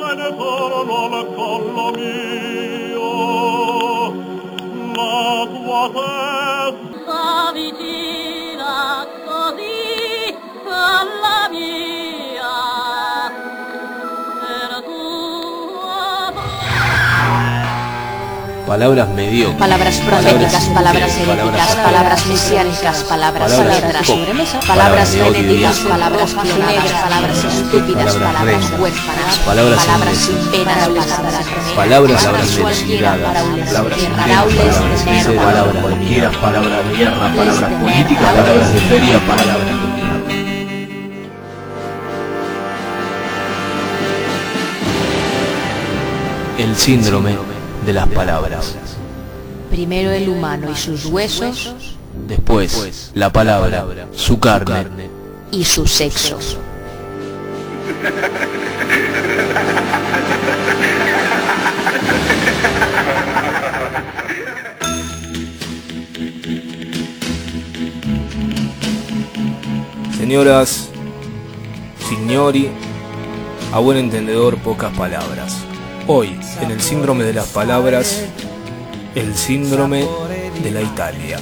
ne torno al collo mio, la tua testa vicina così alla mia, per tua Palabras mediocres, palabras proféticas, palabras heréticas, palabras mesiánicas, palabras letras, palabras frenéticas, palabras pioneras, palabras estúpidas, palabras huérfanas, palabras sin penas, palabras inesperadas, palabras cualquiera, palabras de guerra, palabras políticas, palabras de feria, palabras de mierda. El síndrome de las palabras. Primero el humano y sus huesos, Después la palabra, su carne y su sexo. Señoras, signori, a buen entendedor pocas palabras. Hoy, en el síndrome de las palabras, el síndrome de la Italia.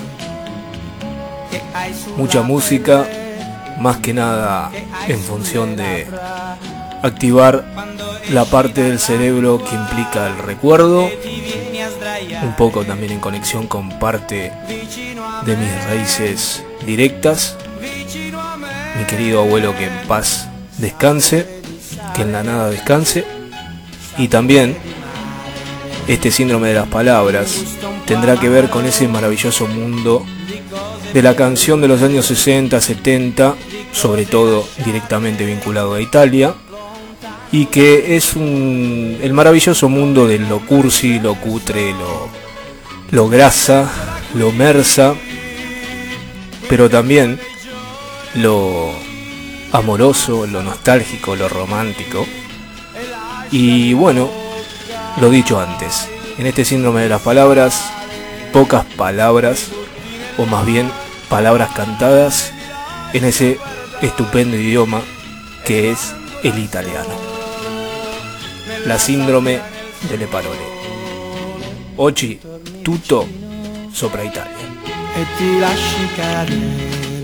Mucha música, más que nada en función de activar la parte del cerebro que implica el recuerdo, un poco también en conexión con parte de mis raíces directas. Mi querido abuelo, que en paz descanse, que en la nada descanse. Y también este síndrome de las palabras tendrá que ver con ese maravilloso mundo de la canción de los años 60, 70, sobre todo directamente vinculado a Italia, y que es el maravilloso mundo de lo cursi, lo cutre, lo grasa, lo mersa, pero también lo amoroso, lo nostálgico, lo romántico. Y bueno, lo dicho antes, en este síndrome de las palabras, pocas palabras, o más bien palabras cantadas en ese estupendo idioma que es el italiano. La síndrome delle parole. Oggi tutto sopra Italia. E ti lasci cadere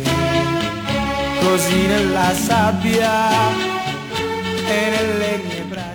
così nella sabbia e nelle mie braccia.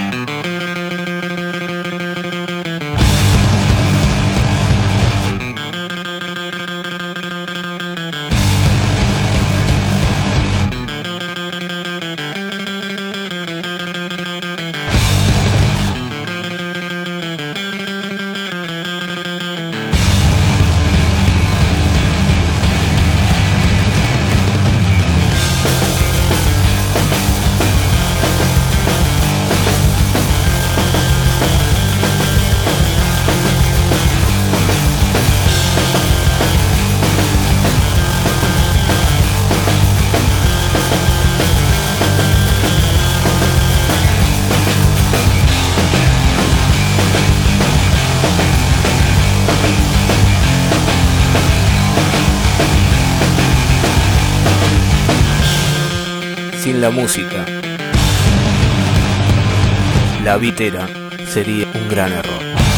Sin la música, la vitera sería un gran error.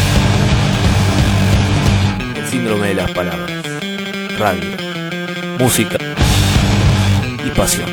El síndrome de las palabras, radio, música y pasión.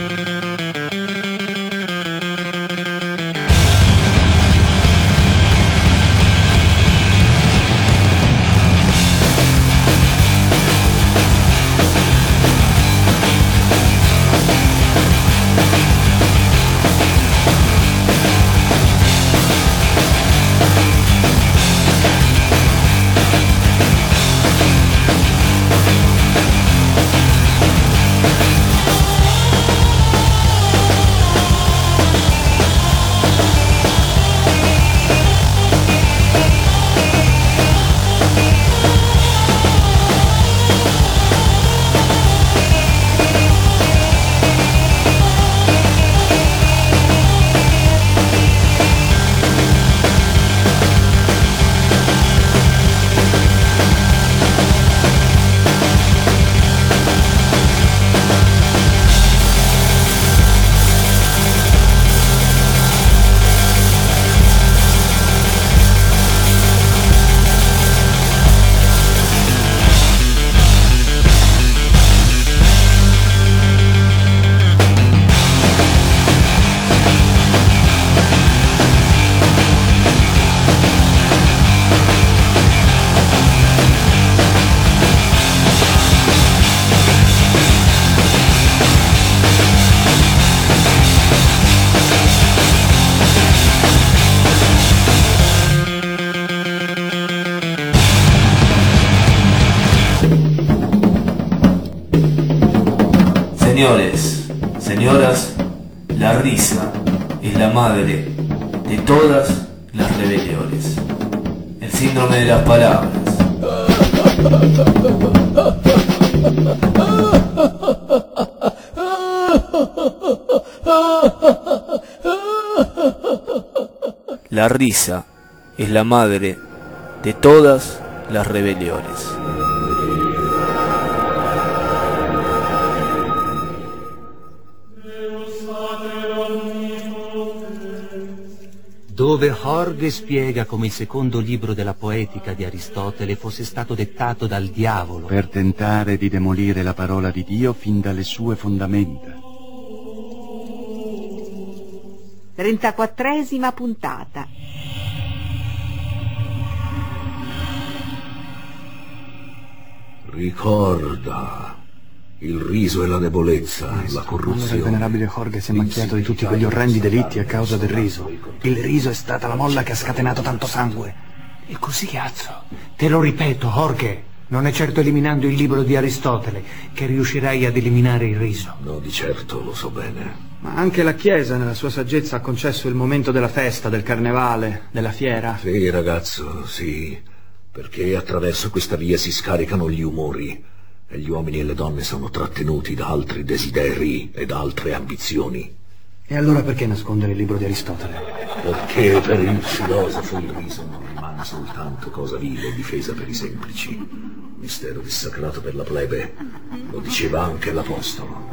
Señores, señoras, la risa es la madre de todas las rebeliones. El síndrome de las palabras. La risa es la madre de todas las rebeliones. Dove Jorge spiega come il secondo libro della poetica di Aristotele fosse stato dettato dal diavolo per tentare di demolire la parola di Dio fin dalle sue fondamenta. 34esima puntata. Ricorda, il riso è la debolezza, la corruzione. Allora il venerabile Jorge si è macchiato di tutti quegli orrendi delitti a causa del riso. Il riso è stata la molla che ha scatenato tanto sangue. E così, cazzo. Te lo ripeto, Jorge, non è certo eliminando il libro di Aristotele che riuscirai ad eliminare il riso. No, di certo, lo so bene. Ma anche la Chiesa, nella sua saggezza, ha concesso il momento della festa, del carnevale, della fiera. Sì, ragazzo, sì. Perché attraverso questa via si scaricano gli umori e gli uomini e le donne sono trattenuti da altri desideri e da altre ambizioni. E allora perché nascondere il libro di Aristotele? Perché per il filosofo il riso non rimane soltanto cosa vile e difesa per i semplici, mistero dissacrato per la plebe. Lo diceva anche l'Apostolo.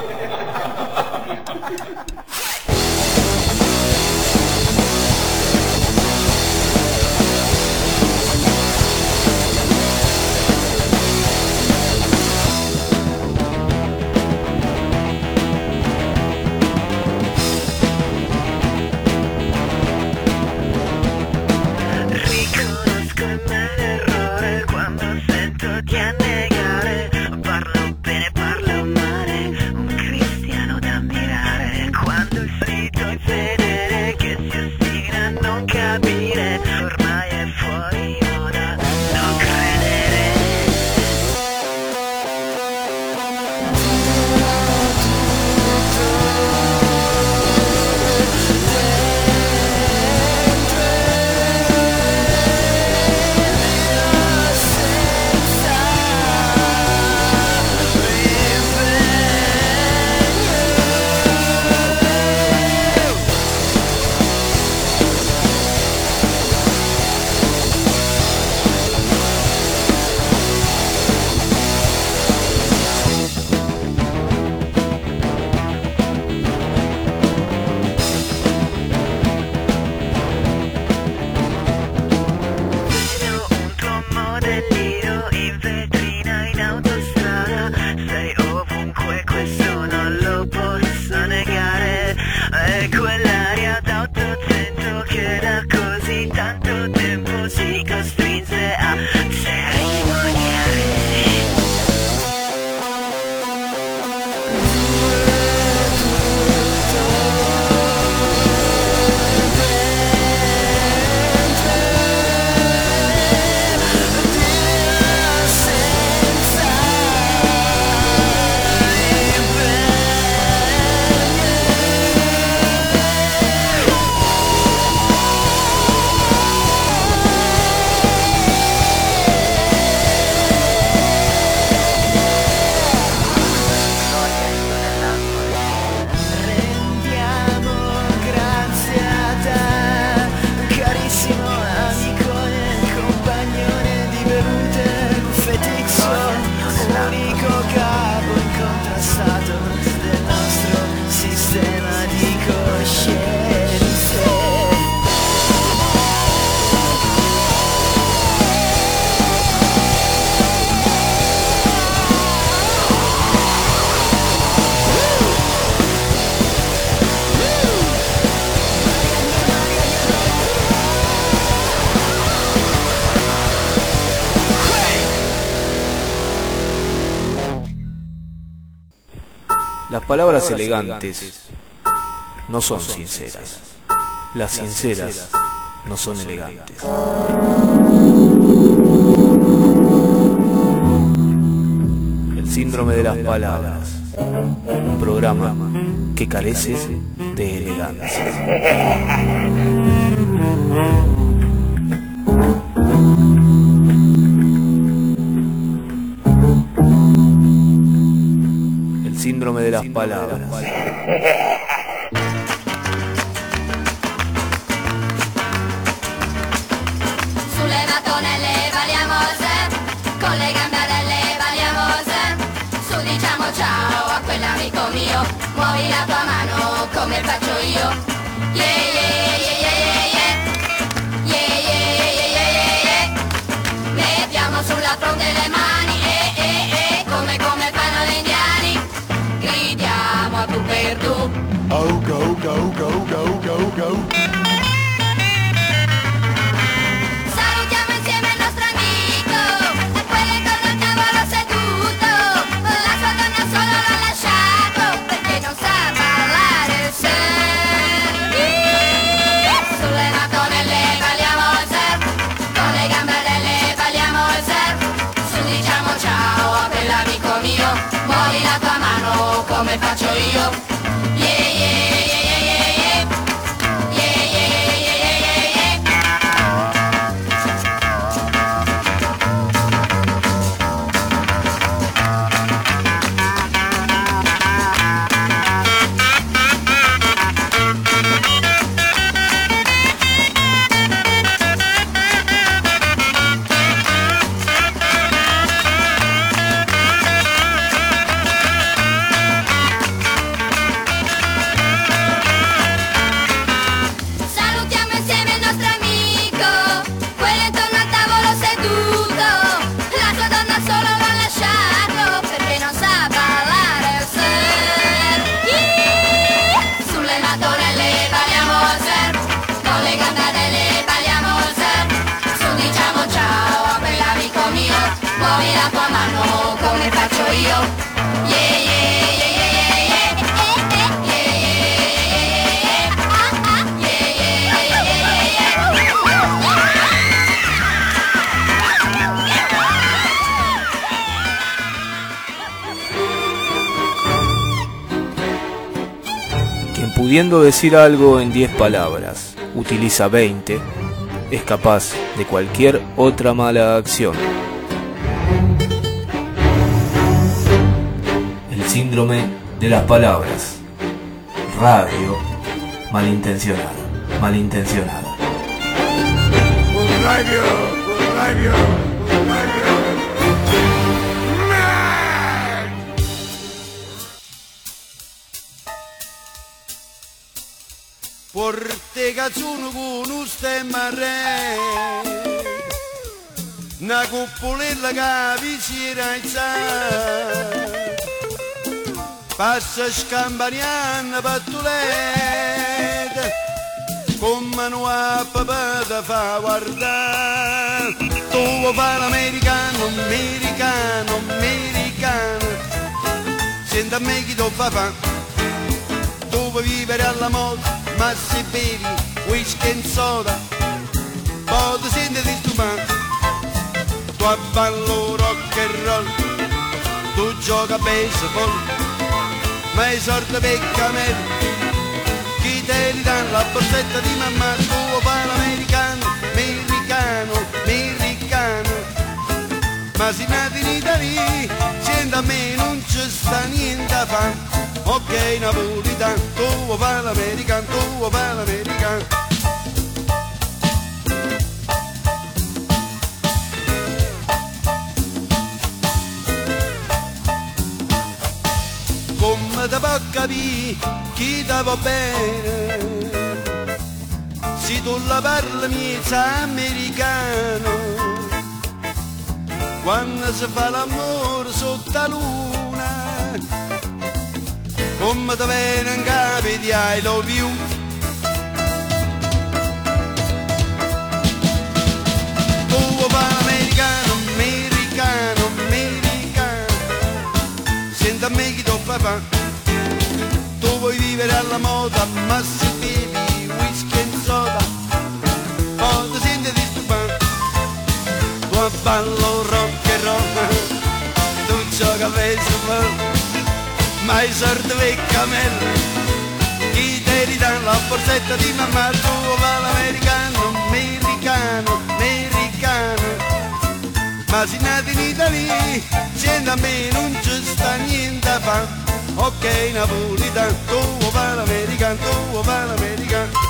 Las palabras elegantes no son sinceras. Las sinceras no son elegantes. El síndrome de las palabras. Un programa que carece de elegancia. El síndrome de las palabras. Sulle mattonelle balliamo se, con le gambarelle balliamo se, su diciamo ciao a quell'amico mio, muovi la tua mano come faccio io. Yeah yeah yeah yeah yeah yeah yeah yeah yeah yeah. Mettiamo sulla fronte le mani come fanno gli indiani, gridiamo a tu per tu. Oh go go go go go go. Salutiamo insieme il nostro amico e quello intorno al tavolo seduto. La sua donna solo l'ha lasciato perché non sa parlare se. Sulle mattonelle balliamo il surf, con le gambarelle balliamo il surf. Su diciamo ciao a quell'amico mio, muovi la tua mano come faccio io. Yeah yeah yeah yeah yeah yeah yeah yeah yeah yeah yeah. Salutiamo insieme il nostro amico, quello intorno al tavolo seduto. La sua donna solo l'ha lasciato perché non sa parlare il surf. Sulle mattonelle balliamo il surf, con le gambarelle balliamo il surf. Su diciamo ciao a quell'amico mio, muovi la tua mano come faccio io. Yeah yeah yeah yeah yeah yeah. Quien pudiendo decir algo en 10 palabras utiliza 20, es capaz de cualquier otra mala acción. El síndrome de las palabras. Radio malintencionada. Malintencionada. Porte cazzuno con un stemma re, una cuppolella che vi si era alzata, passa scampaniana pattuletta, come non ha papà da fa guardare, tu vuoi fare l'americano, americano, americano, senta a me chi tu fa, tu vuoi vivere alla moda, ma se bevi whisky e soda, poi ti senti disturbato. Tu ballo rock and roll, tu gioca a baseball, ma i soldi per cammelli, chi te li dà la borsetta di mamma, tu fai l'americano, americano, americano, ma se nati in Italia, senti a me non ci sta niente a fare. Ok napolitano, tu vuoi fare l'americano, tu vuoi fare l'americano. Come ti può capire chi ti va bene, se tu la parli miezza americano, quando si fa l'amore sotto la luna, come ti viene in capo di I love you. Tu vuoi fare l'americano, americano, americano, senta a me chi tu fa, tu vuoi vivere alla moda, ma se bevi whisky e soda, poi ti senti disturbato. Tu ballo rock and roll, tu gioca a baseball, ma i sordi per cammello, chi te li dà la borsetta di mamma, tu va l'americano, americano, americano, ma se nati in Italia, senta a me non ci sta niente a fare, ok napolitano, tu va l'americano, tu va l'americano.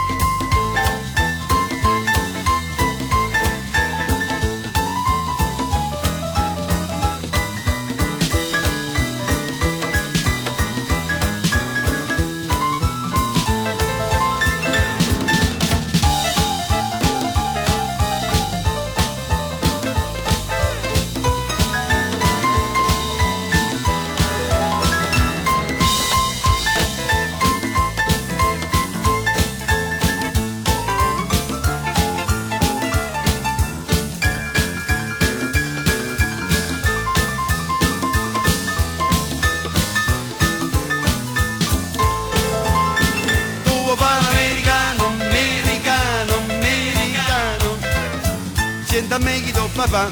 Senta me chi do papà,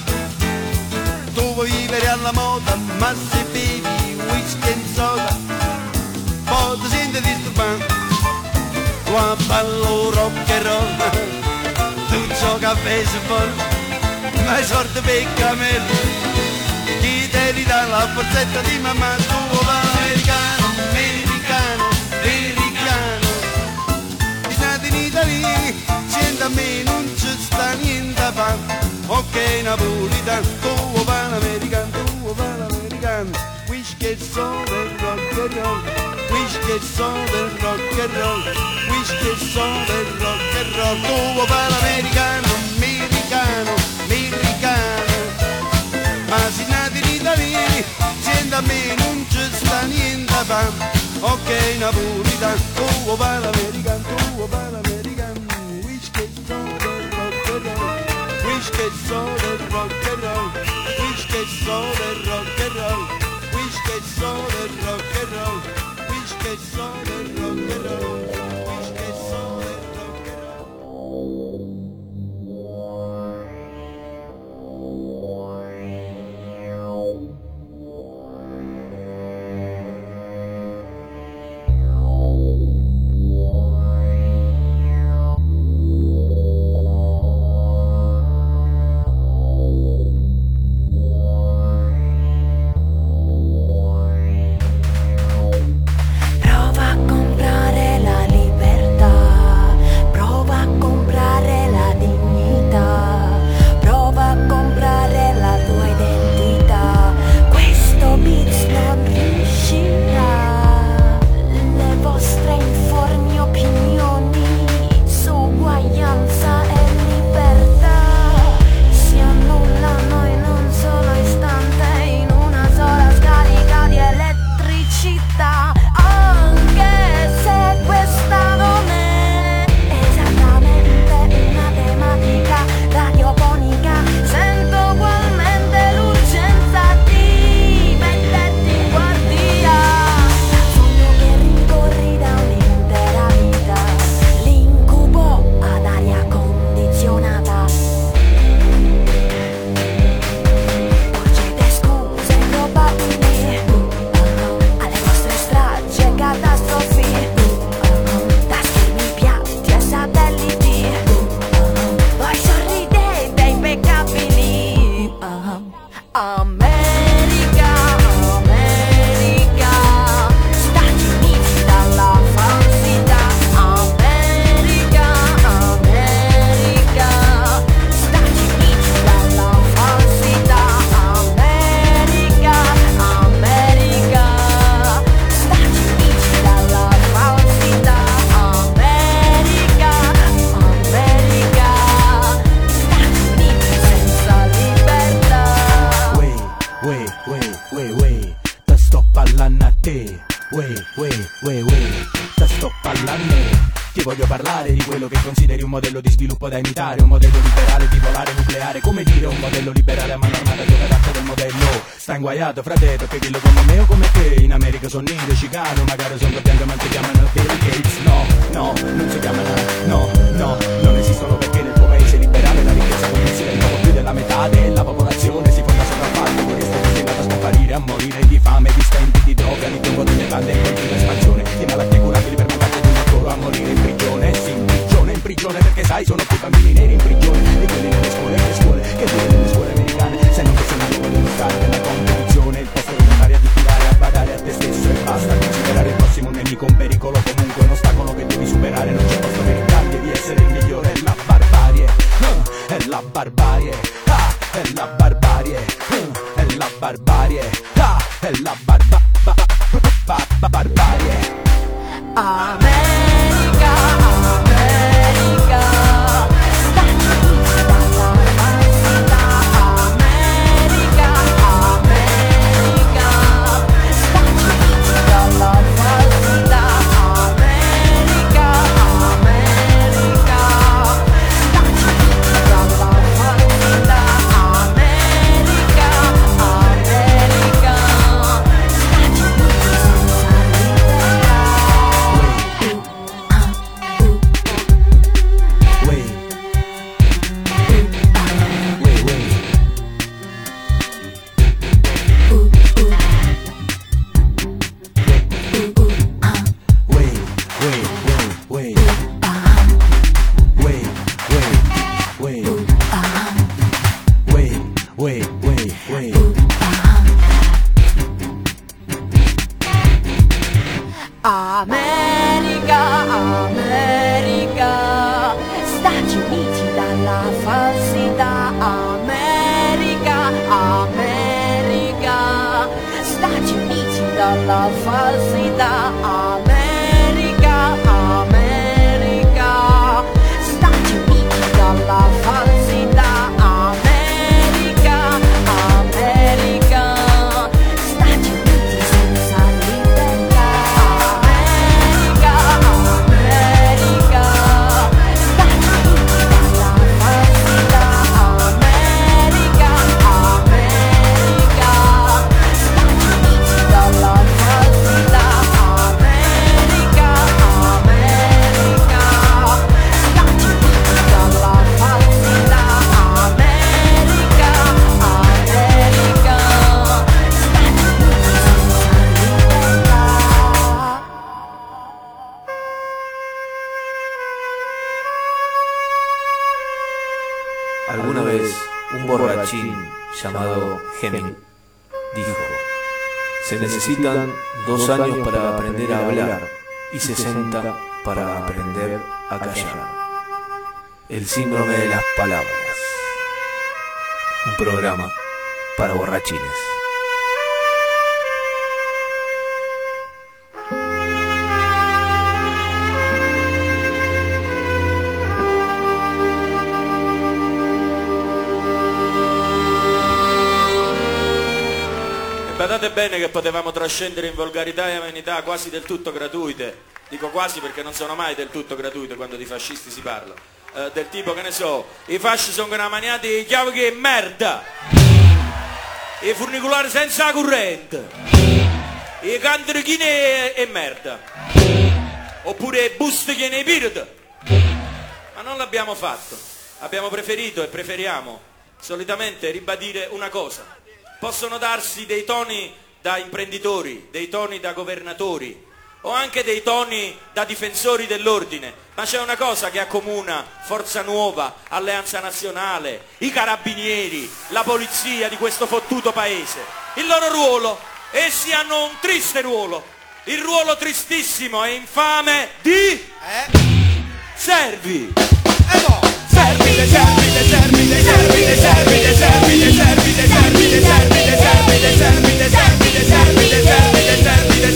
tu vuoi vivere alla moda, ma se bevi whisky e soda, poi ti senti disturbato, tu ballo rock and roll, tu gioca a baseball, ma è sorte per cammello, chi te li dà la borsetta di mamma, tu va l'americano, americano, americano, di nati in Italia, senta a me non ci sta niente a fare. Ok napolitano, tu va l'americano, tu va l'americano, whisky e soda e rock and roll, whisky e soda e rock and roll, whisky e soda e rock and roll, tu va l'americano, americano, americano, ma se nati in Italia, senta a me non ci sta niente a fare, ok napolitano, tu va l'americano, tu va l'americano, whisky e soda e rock and roll, whisky e soda e rock and roll, whisky e soda e rock and roll, whisky e soda e rock and roll, whisky e soda e rock and roll, whisky e soda e rock and roll. Ti voglio parlare di quello che consideri un modello di sviluppo da imitare, un modello liberale bipolare nucleare, come dire un modello liberale a mano armata dove parte del modello. Sta inguaiato frate, perché dillo come me o come te. In America sono nero, chicano, magari sono bianco ma ti chiamano Bill Gates. No, no, non si chiamano, no, no, non esistono perché nel tuo paese liberale la ricchezza comincia del poco più della metà della popolazione si fonda sopra il fatto che questo è destinato a scomparire. sparire, a morire di fame, di stenti, di droga, di tumbo delle bande in continua espansione, di malattie curabili per mancanza di un lavoro, a morire in prigione, sì, in prigione, perché sai, sono più bambini neri in prigione, e quelli nelle scuole, che dire nelle scuole americane, se non che sono io voglio stare nella competizione, il posto di andare a diffidare, a badare a te stesso e basta, considerare il prossimo nemico un pericolo, comunque un ostacolo che devi superare, non c'è posto per il cambio di essere il migliore, è la barbarie, è la barbarie, è la barbarie, è la barbarie, è la barbarie. America, America, Stati Uniti dalla falsità. America, America, Stati Uniti dalla falsità. America, America, Stati Uniti dalla falsità. America, America, Stati Uniti senza libertà. America, America, Stati Uniti dalla falsità. America, America, Stati Uniti dalla falsità. America, America, Stati Uniti dalla falsità. America, America, Stati Uniti senza libertà. America, America, Stati Uniti dalla falsità. America, America, Stati Uniti dalla falsità. America, America, Stati Uniti dalla falsità. America, America, Stati Uniti senza libertà. Alguna vez un borrachín llamado Heming dijo: se necesitan 2 años para aprender a hablar y 60 para aprender a callar. El síndrome de las palabras. Un programa para borrachines. Badate bene che potevamo trascendere in volgarità e amenità quasi del tutto gratuite, dico quasi perché non sono mai del tutto gratuite quando di fascisti si parla, del tipo, che ne so, i fasci sono maniati di chiavi che merda, i funicolari senza corrente, i cantrichini e merda, oppure i bustichi nei pirati, ma non l'abbiamo fatto, abbiamo preferito e preferiamo solitamente ribadire una cosa. Possono darsi dei toni da imprenditori, dei toni da governatori o anche dei toni da difensori dell'ordine, ma c'è una cosa che accomuna Forza Nuova, Alleanza Nazionale, i carabinieri, la polizia di questo fottuto paese. Il loro ruolo, essi hanno un triste ruolo, il ruolo tristissimo e infame di servi. Servite, servite, servite, servite, servite, servite, servite, servite, servite, servite, servite, servite, servite, servite, servite,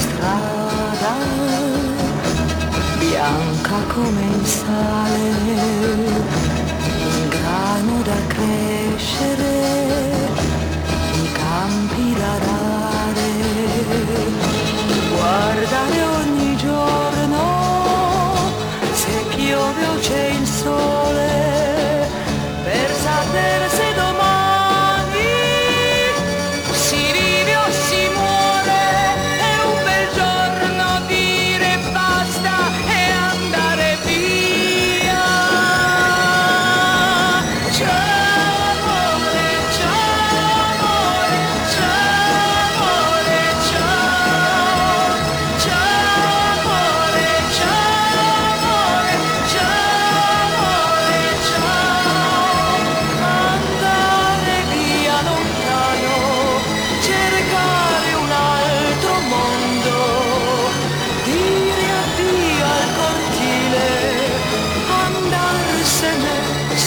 Bianca come il sale,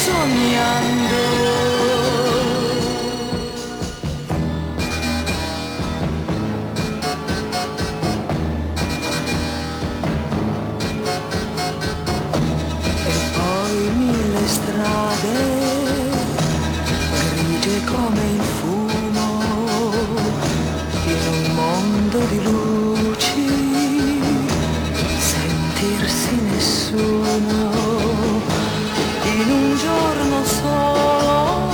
sognando. Strade grigie come il fumo, in un mondo di luci, sentirsi nessuno, in un giorno solo,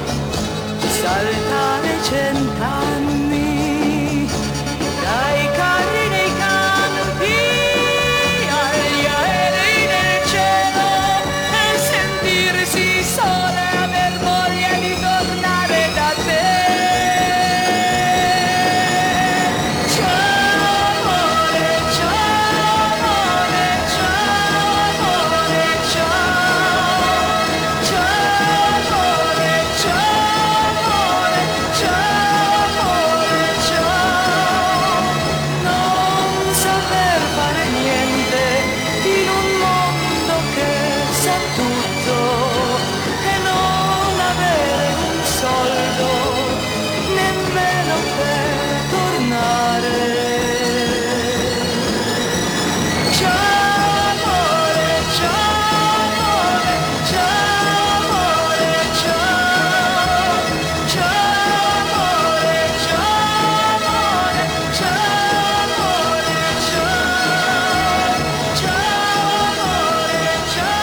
saltare 100 anni, dai carri nei campi agli aerei nel cielo, sentirsi sola e aver voglia di tornare da te. Ciao amore, ciao amore, ciao amore, ciao. Ciao amore, ciao amore, ciao amore, ciao. Non saper fare niente in un mondo che sa tutto e non avere un soldo nemmeno per tornare. Ciao amore, ciao amore, ciao amore, ciao. Ciao amore, ciao amore, ciao amore, ciao. Ciao amore,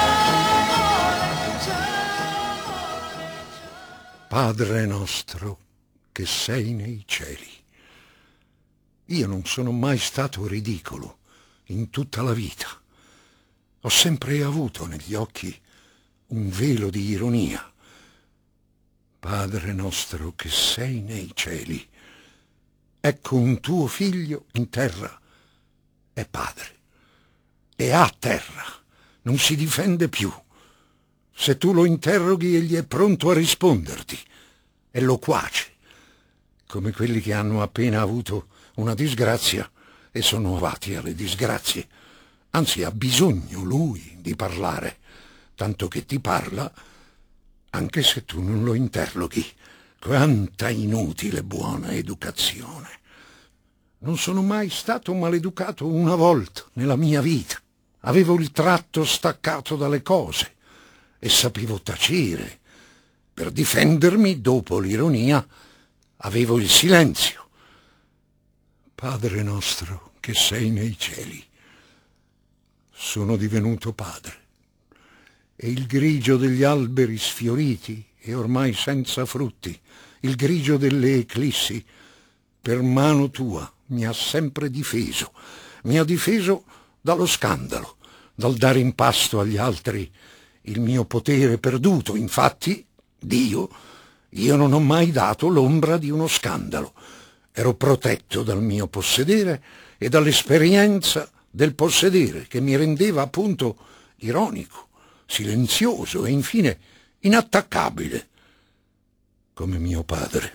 ciao. Padre nostro che sei nei cieli. Io non sono mai stato ridicolo in tutta la vita. Ho sempre avuto negli occhi un velo di ironia. Padre nostro che sei nei cieli. Ecco un tuo figlio in terra è padre. È a terra, non si difende più. Se tu lo interroghi, egli è pronto a risponderti. È loquace, come quelli che hanno appena avuto una disgrazia e sono avati alle disgrazie. Anzi, ha bisogno lui di parlare, tanto che ti parla anche se tu non lo interroghi. Quanta inutile buona educazione. Non sono mai stato maleducato una volta nella mia vita. Avevo il tratto staccato dalle cose e sapevo tacere. Per difendermi, dopo l'ironia, avevo il silenzio. Padre nostro che sei nei cieli. Sono divenuto padre. E il grigio degli alberi sfioriti e ormai senza frutti, il grigio delle eclissi, per mano tua mi ha sempre difeso. Mi ha difeso dallo scandalo, dal dare in pasto agli altri il mio potere perduto. Infatti, io non ho mai dato l'ombra di uno scandalo. Ero protetto dal mio possedere e dall'esperienza del possedere, che mi rendeva appunto ironico, silenzioso e infine inattaccabile, come mio padre.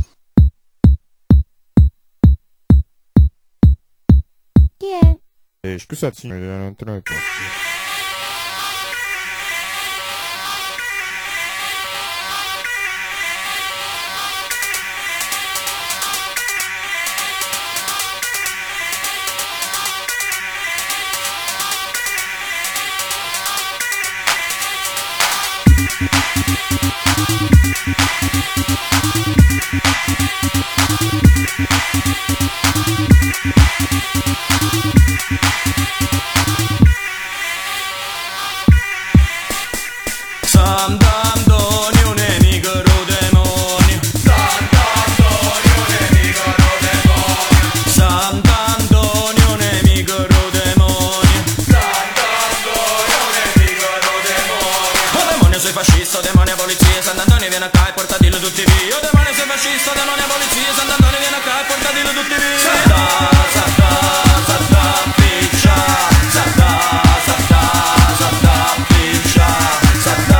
Chi è? Scusa signore, non te ne posso. Sant'Antonio nemico ro demonio, Sant'Antonio nemico ro demonio, Sant'Antonio nemico ro demonio, Sant'Antonio nemico ro demonio. Oh demonio sei fascista, demonio polizia, Sant'Antonio viene qua e portatelo tutti via. Oh demonio sei fascista, demonio polizia, Sant'Antonio viene qua e portatelo tutti via. Santa, Santa, Santa, piccia, Santa, Santa, Santa, piccia, Santa.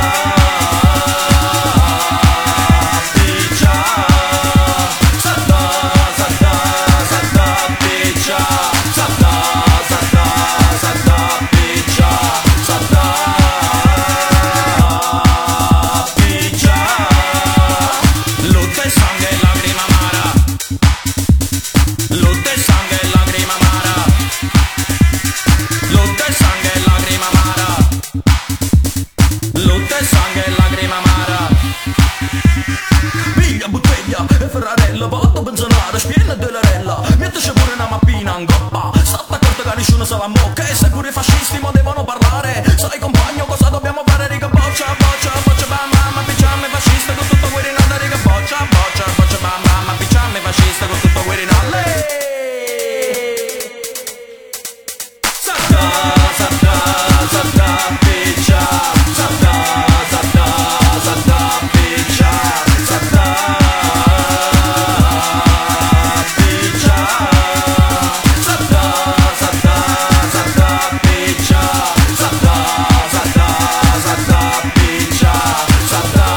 savamo che se pure i fascisti mo devono parlare. Sai compagno cosa dobbiamo fare, riga boccia, boccia, boccia, bam bam, picciame fascista con tutto Guirinalla, riga boccia, boccia, boccia, bam bam, picciame fascista con tutto Guirinalla. Satta, satta, satta, piccia, satta, satta, satta, piccia, satta, piccia, satta, satta, satta, piccia, satta, satta, satta, piccia, satta,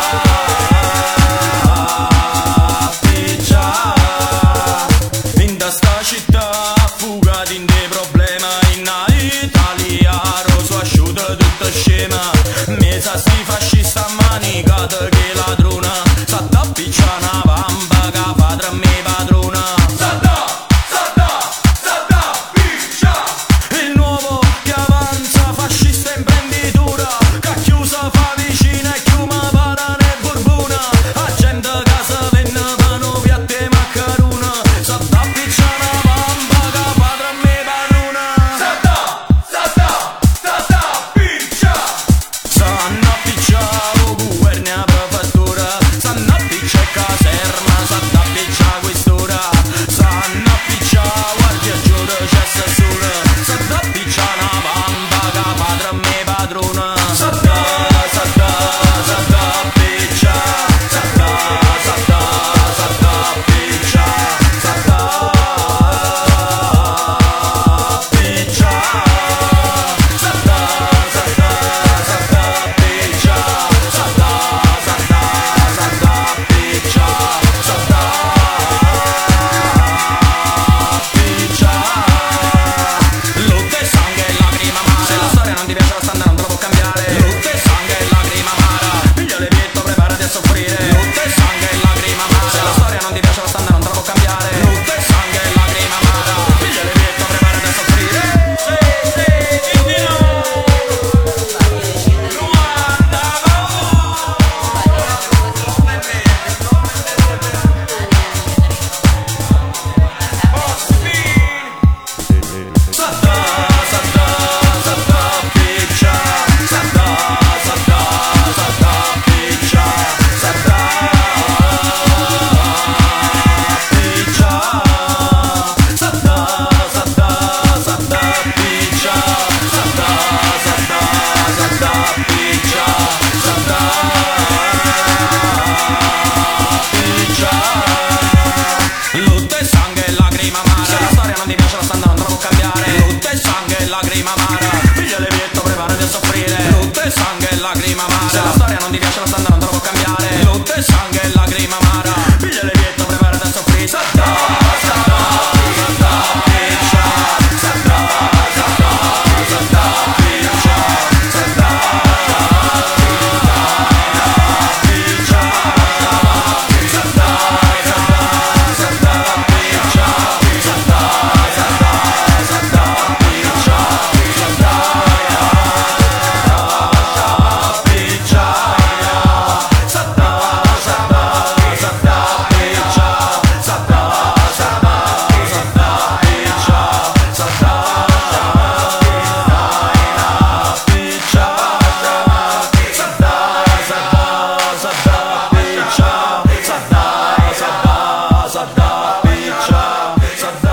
piccia. In da sta città fugati in dei problemi, in Italia roso asciutto tutta scema. Mesa sti fascista manicata che ladrona, s'atta piccia una bamba che fa tra me padrona. S'atta, s'atta, s'atta piccia. Il nuovo che avanza, fascista imprenditura, che chiusa fa vicina e chiuma parane e burbuna. A gente che se venne pano piatti e maccaruna, s'atta piccia una bamba che fa tra me padrona. S'atta, s'atta, s'atta piccia. S'anna piccia o governi a prefettura, s'anna piccia e caserma, s'atta piccia questura, s'anna piccia guardia giuro c'è sessura, s'atta piccia una bamba che fa tra me padrona. S'atta, s'atta, s'atta piccia, s'atta, s'atta, s'atta piccia, s'atta piccia, s'atta, s'atta, s'atta piccia, s'atta, s'atta, s'atta piccia, s'atta piccia. Lutte, sangue e lacrima amara, se la storia non ti piace la standard non te la può cambiare. Lutte, sangue e lacrima amara, piglia le pietto, preparati a soffrire. Lutte, sangue e lacrima amara, se la storia non ti piace la standard non te la può cambiare. Lutte, sangue e lacrima amara, piglia le pietto, preparati a soffrire. Sì, sì, Indino. Satta, satta, satta piccia, satta, satta, satta piccia, satta piccia, satta, satta, satta piccia, satta, satta, satta piccia, satta piccia. Lutte, sangue e lacrima amara, se la storia non ti piace la standard non te la può cambiare. Lutte, sangue e lacrima amara, piglia le pietto, preparati a soffrire. Lutte, sangue e lacrima amara, se la storia non ti piace la standard non te la può cambiare. Lutte, sangue e lacrima amara, piglia le pietto, preparati a soffrire. Satta, satta, satta piccia, satta, satta, satta piccia, satta piccia, satta, satta, satta piccia, satta, satta, satta piccia, satta piccia, satta, satta, satta piccia, satta, satta, satta piccia, satta piccia, satta, satta, satta piccia, satta, satta, satta piccia, satta.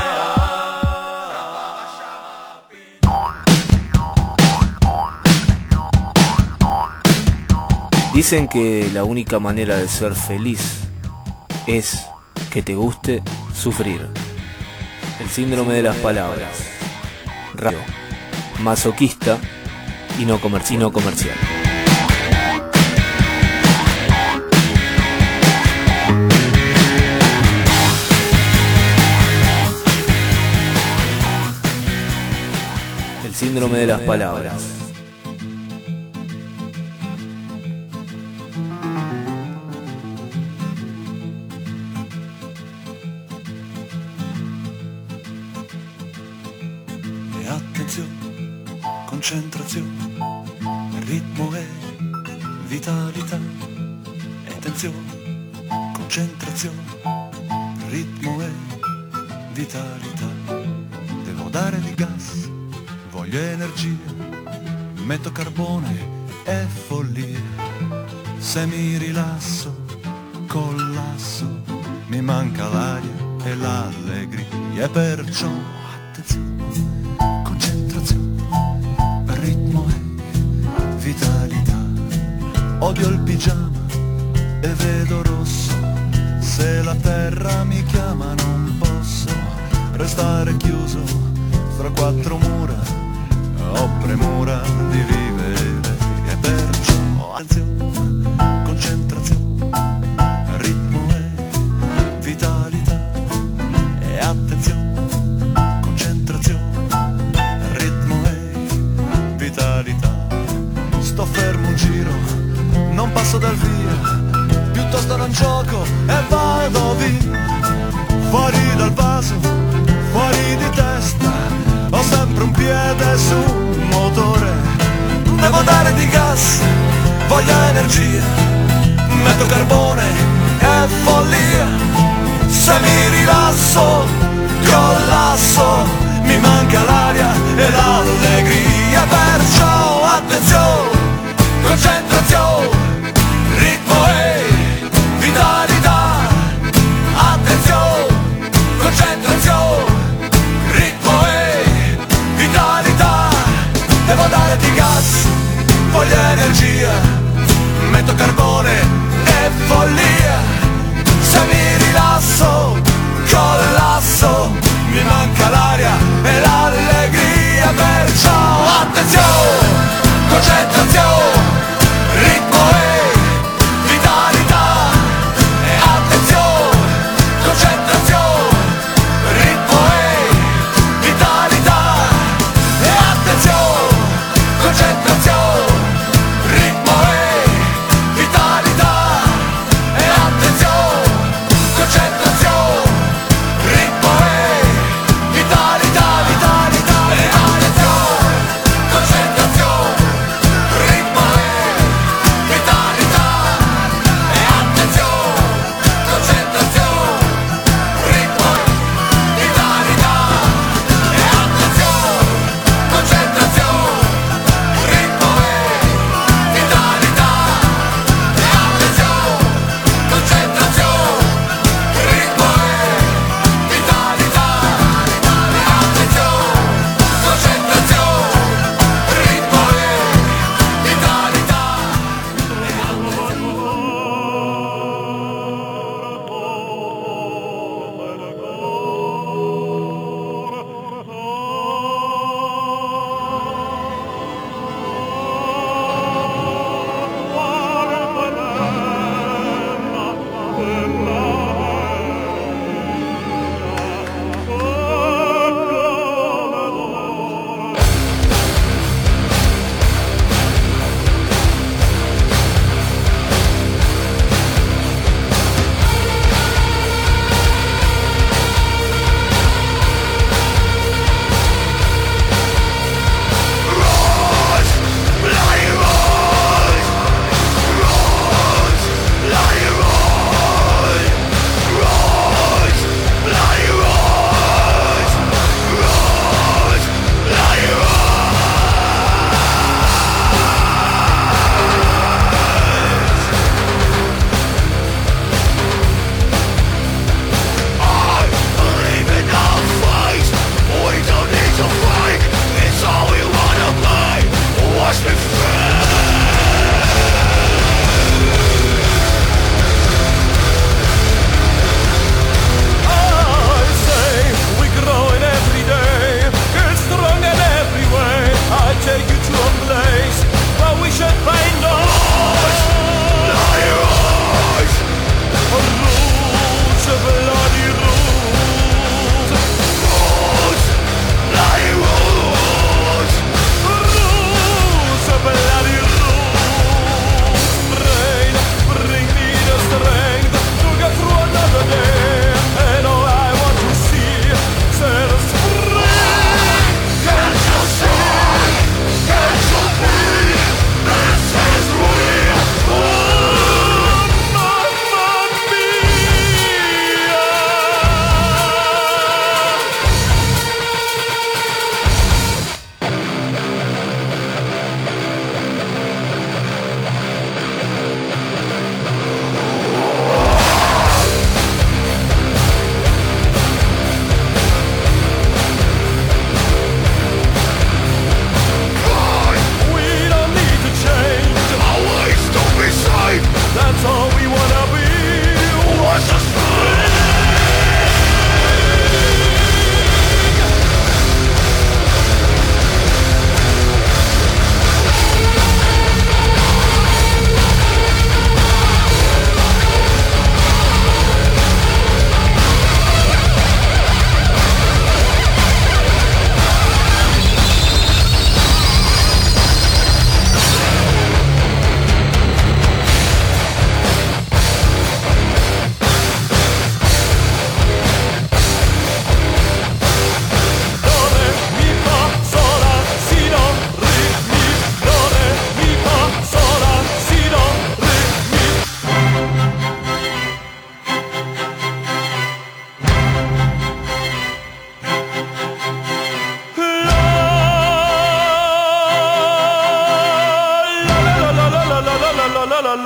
Dicen que la única manera de ser feliz es que te guste sufrir. El síndrome de las palabras. Radio. Masoquista y no comercial. El síndrome de las palabras. E attenzione, concentrazione, ritmo e vitalità. E attenzione, concentrazione, ritmo e vitalità. Devo devo dare di gas, voglio energia, metto carbone e follia. Se mi rilasso, collasso, mi manca l'aria e l'allegria, e perciò attenzione, concentrazione, ritmo e vitalità. Odio il pigiama e vedo rosso, se la terra mi chiama non posso restare chiuso fra quattro mura, ho premura di vivere, e perciò attenzione, concentrazione, ritmo e vitalità, e attenzione, concentrazione, ritmo e vitalità. Sto fermo un giro, non passo dal via, piuttosto non gioco e vado via, fuori dal vaso, fuori di testa, ho sempre un piede sul motore, devo dare di gas, voglio energia, metto carbone e follia, se mi rilasso, collasso, mi manca l'aria e l'allegria, perciò attenzione, concentrazione, ritmo e vitalità, attenzione, concentrazione, ritmo e vitalità, devo dare di gas, voglio energia, metto carbone e follia, se mi rilasso, collasso, mi manca l'aria e l'allegria, perciò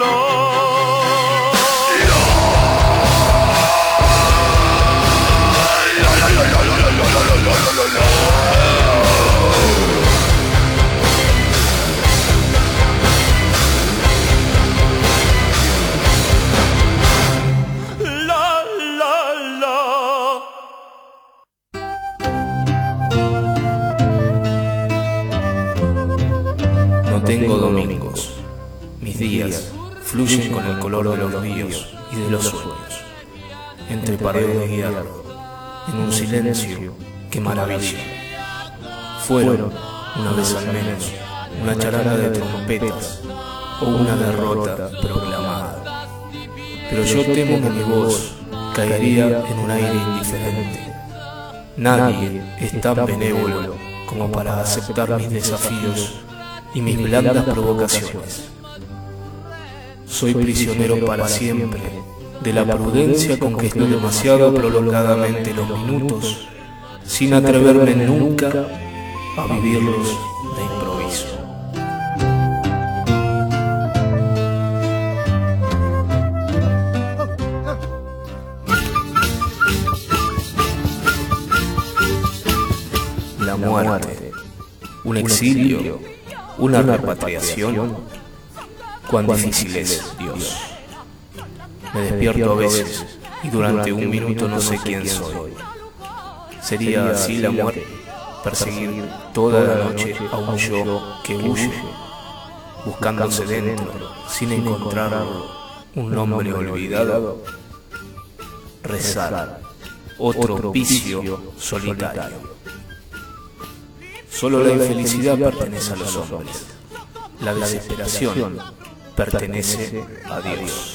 No tengo domingos. Mis días fluyen con el color de los ríos y de los sueños, entre paredes de hierro, en un silencio que maravilla. Fueron, una vez al menos, una charanga de trompetas o una derrota proclamada. Pero yo temo que mi voz caería en un aire indiferente. Nadie es tan benévolo como para aceptar mis desafíos y mis blandas provocaciones. Soy prisionero para siempre de la prudencia con que estoy demasiado prolongadamente los minutos, sin atreverme nunca a vivirlos de improviso. La muerte, un exilio, una repatriación. Cuán difícil es, Dios. Me despierto a veces y durante un minuto no sé quién soy. ¿Sería así la muerte? Perseguir toda la noche a un yo que huye, buscándose dentro, sin encontrarlo, un nombre olvidado. Rezar, otro vicio solitario. Solo la infelicidad pertenece a los hombres. La desesperación pertenece a Dios.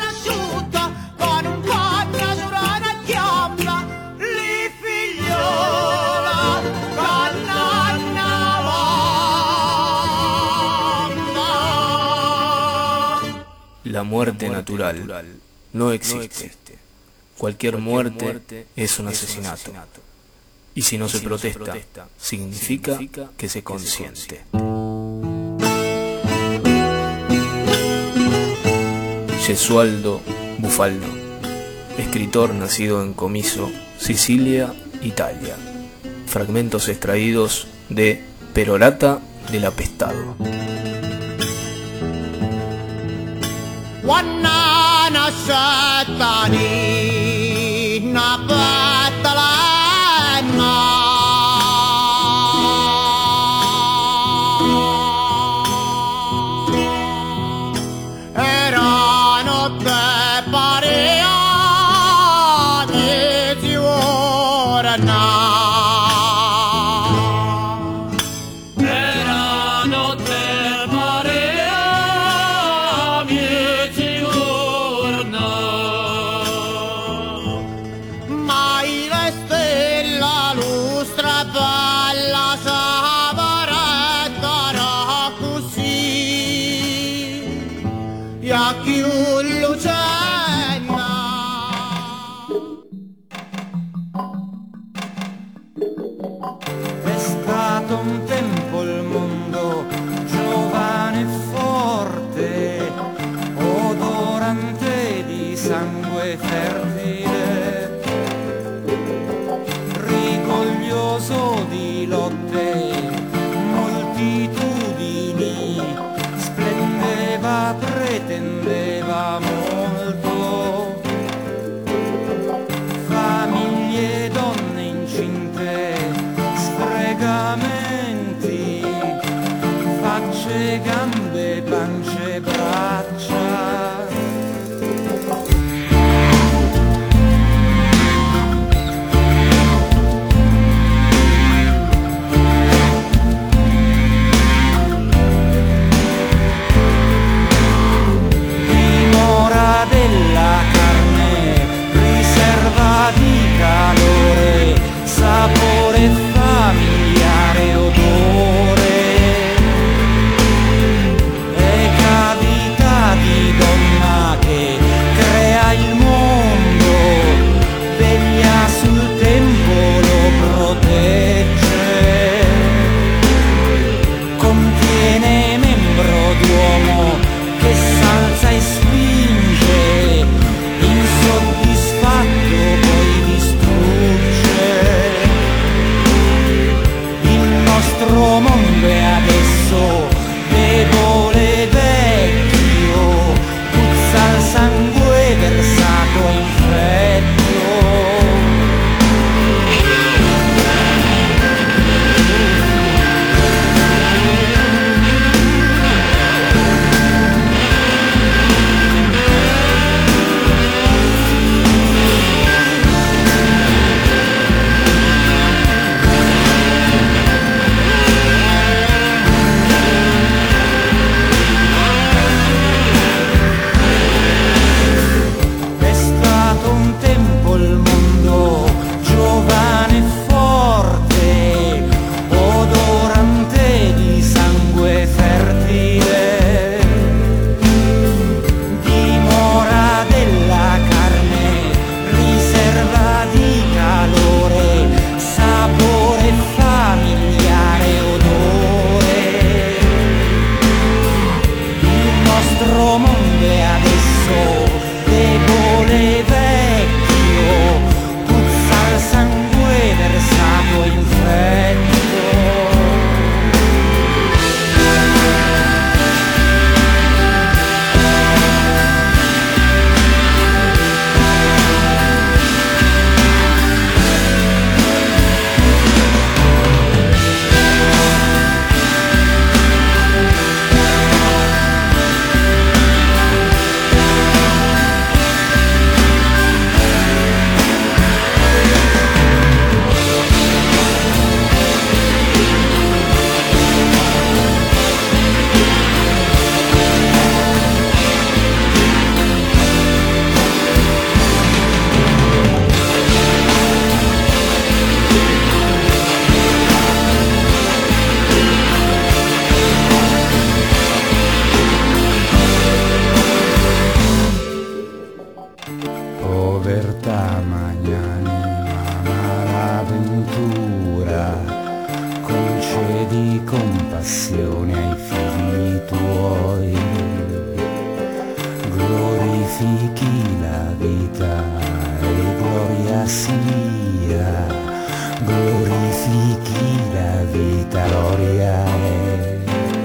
La muerte natural no existe. Cualquier muerte es un asesinato. Y si no se protesta, significa que se consiente. Gesualdo Bufaldo, escritor nacido en Comiso, Sicilia, Italia. Fragmentos extraídos de Perorata del Apestado. Wannana satani na batalana erano te parea di giorna erano te parea mai le stella lustra balla savaretta così e a chi lucenna è stato un tempo il mondo giovane e forte odorante di sangue fertile rigoglioso di lotte, moltitudini, splendeva, pretendeva molto. Famiglie, donne incinte, sfregamenti, facce, gambe, pance, braccia. Della carne, riserva di calore, sapore familiare, odore e cavità di donna che crea il mondo, veglia sul tempo, lo protegge, contiene membro d'uomo che s'alza e glorifichi la vita e gloria sia, glorifichi la vita, gloria è.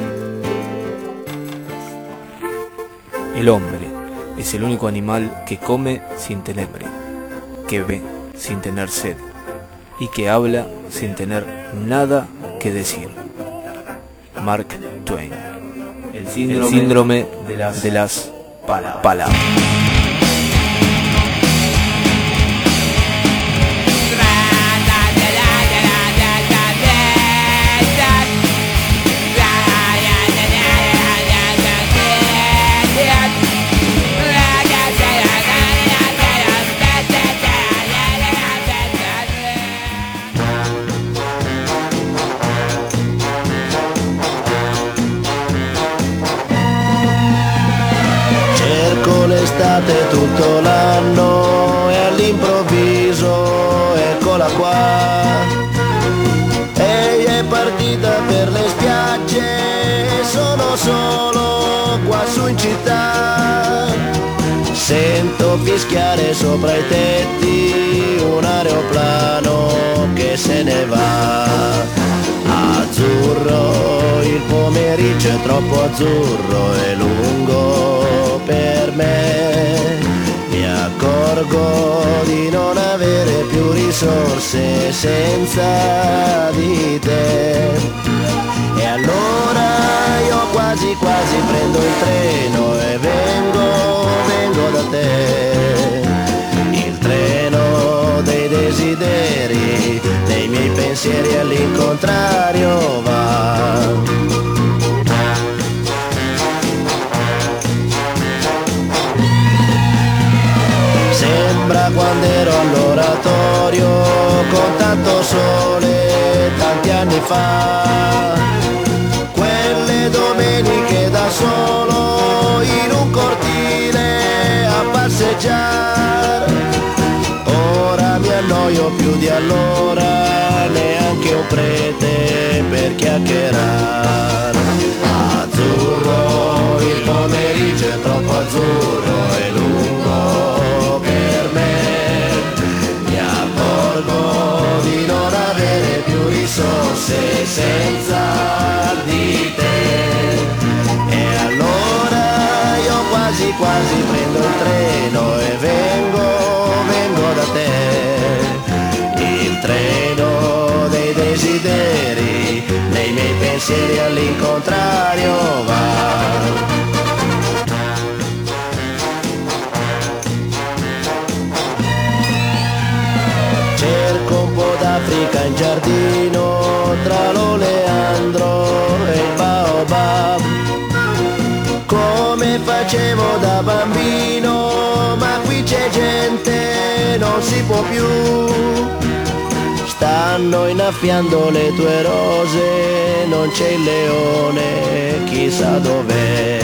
El hombre es el único animal que come sin tener hambre, que ve sin tener sed y que habla sin tener nada que decir. Mark Twain. El síndrome de las palabras. L'estate tutto l'anno e all'improvviso eccola qua. Ehi, è partita per le spiagge, sono solo qua su in città. Sento fischiare sopra i tetti un aeroplano che se ne va. Azzurro, il pomeriggio è troppo azzurro e lungo per me. Mi accorgo di non avere più risorse senza di te. E allora io quasi quasi prendo il treno e vengo da te. Il treno dei desideri, dei miei pensieri all'incontrario va. Sembra quando ero all'oratorio con tanto sole tanti anni fa. Quelle domeniche da solo in un cortile a passeggiare. Ora mi annoio più di allora, neanche un prete per chiacchierare. Azzurro, il pomeriggio è troppo azzurro e lungo per me. Mi accorgo di non avere più risorse senza di te. E allora io quasi quasi prendo il treno e vengo da te. Il treno dei desideri, dei miei pensieri all'incontrario va. Cerco un po' d'Africa in giardino, tra l'oleandro e il baobab, come facevo da bambino, ma qui c'è gente, non si può più. Stanno innaffiando le tue rose, non c'è il leone, chissà dov'è.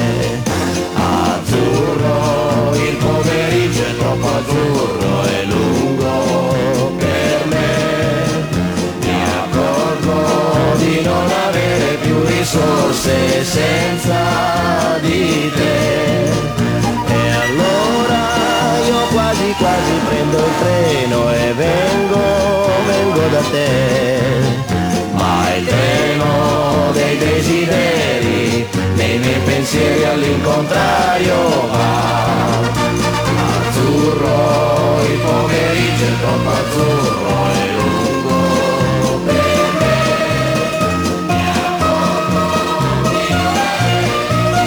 Azzurro, il pomeriggio è troppo azzurro e lungo per me. Mi accorgo di non avere più risorse senza di te. E allora io quasi quasi prendo il treno e vengo da te. Ma il treno dei desideri, dei miei pensieri all'incontrario va. Azzurro, il pomeriggio è troppo azzurro e lungo per me. Mi accorgo di non avere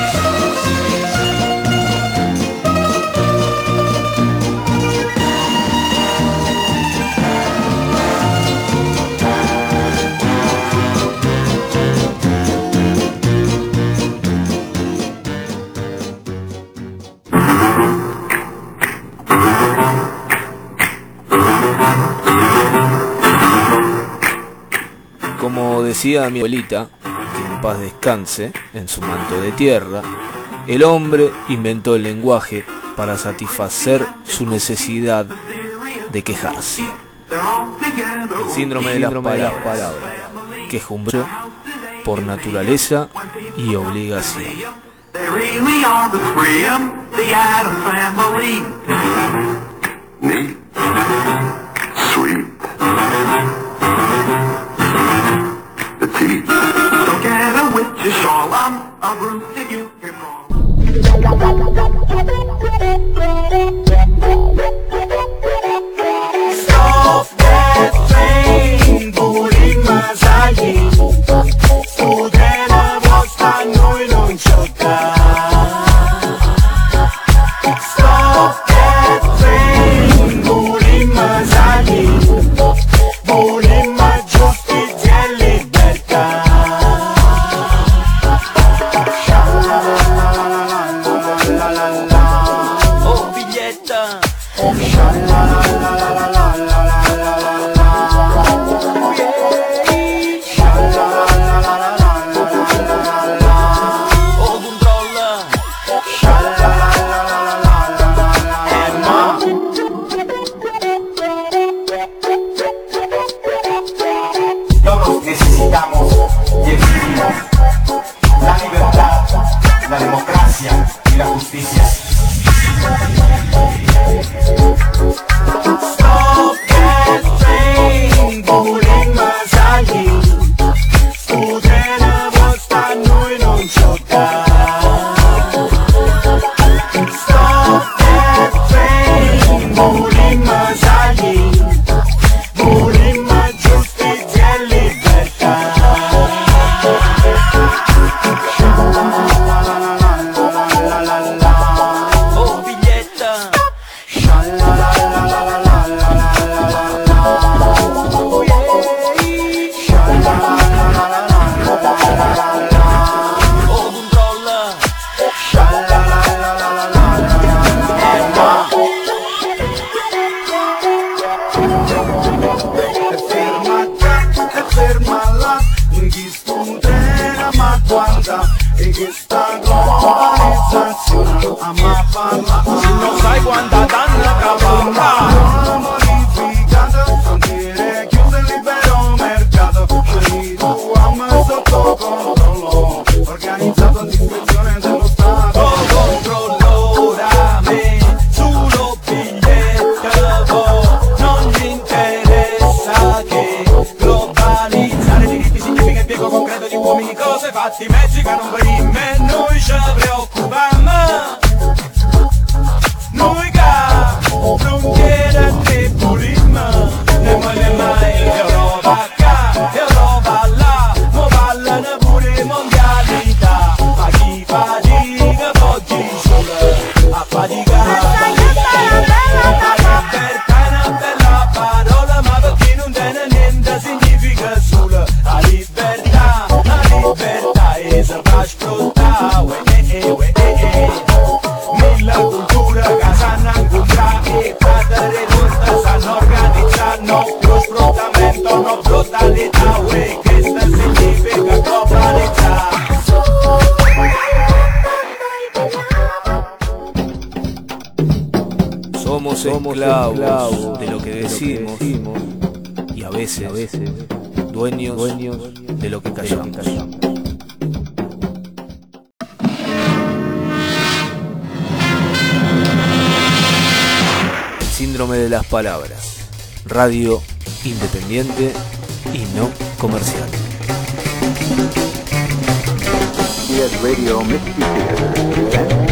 Como decía mi abuelita, que en paz descanse en su manto de tierra, el hombre inventó el lenguaje para satisfacer su necesidad de quejarse. El síndrome de las palabras, quejumbroso por naturaleza y obligación. They really are the freedom the Addams Family. Neat. Sweet. Petite. Together with your shawl, I'm a Bruce that you can call. Stop that train, puri masaghi. Studena vostra noi non giocare. Stop that train, puri masaghi. Volema giustizia e libertà. Oh biglietta. Todos necesitamos y exigimos la libertad, la democracia y la justicia. Stop that train, puri masaghi. Studena vostra noi non giocare. Stop that train, puri masaghi. Volema giustizia e libertà. Oh biglietta. Oh controlla. E ferma là, chi studena ma guarda, e che sta globalizzazione a ma parla. Non sai quanta danna cavalca. Modificata, frontiere chiuse, libero mercato, scelto a me sotto controllo, organizzato all'ispezione dello Stato. Oh controllo da me, solo biglietto. Non gli interessa che globalizzare diritti significa impiego concreto di uomini, cose, fatti, mezzi che non prima e noi ci preoccupiamo. Noi che non chiede né pulimmo, né mai Europa qua, Europa là, mo parlano pure mondialità. Ma chi fatica poggi solo a faticare. La libertà è una bella parola, ma per chi non tiene niente significa solo la libertà e se fa sfruttare, mille culture che sanno incontrare e padre nostra sanno organizzare, no più sfruttamento, no brutalità, questo significa globalizzare. Somos esclavos de lo que decimos y a veces dueños de lo que callamos. El síndrome de las palabras. Radio independiente y no comercial. Radio Mystery Theater.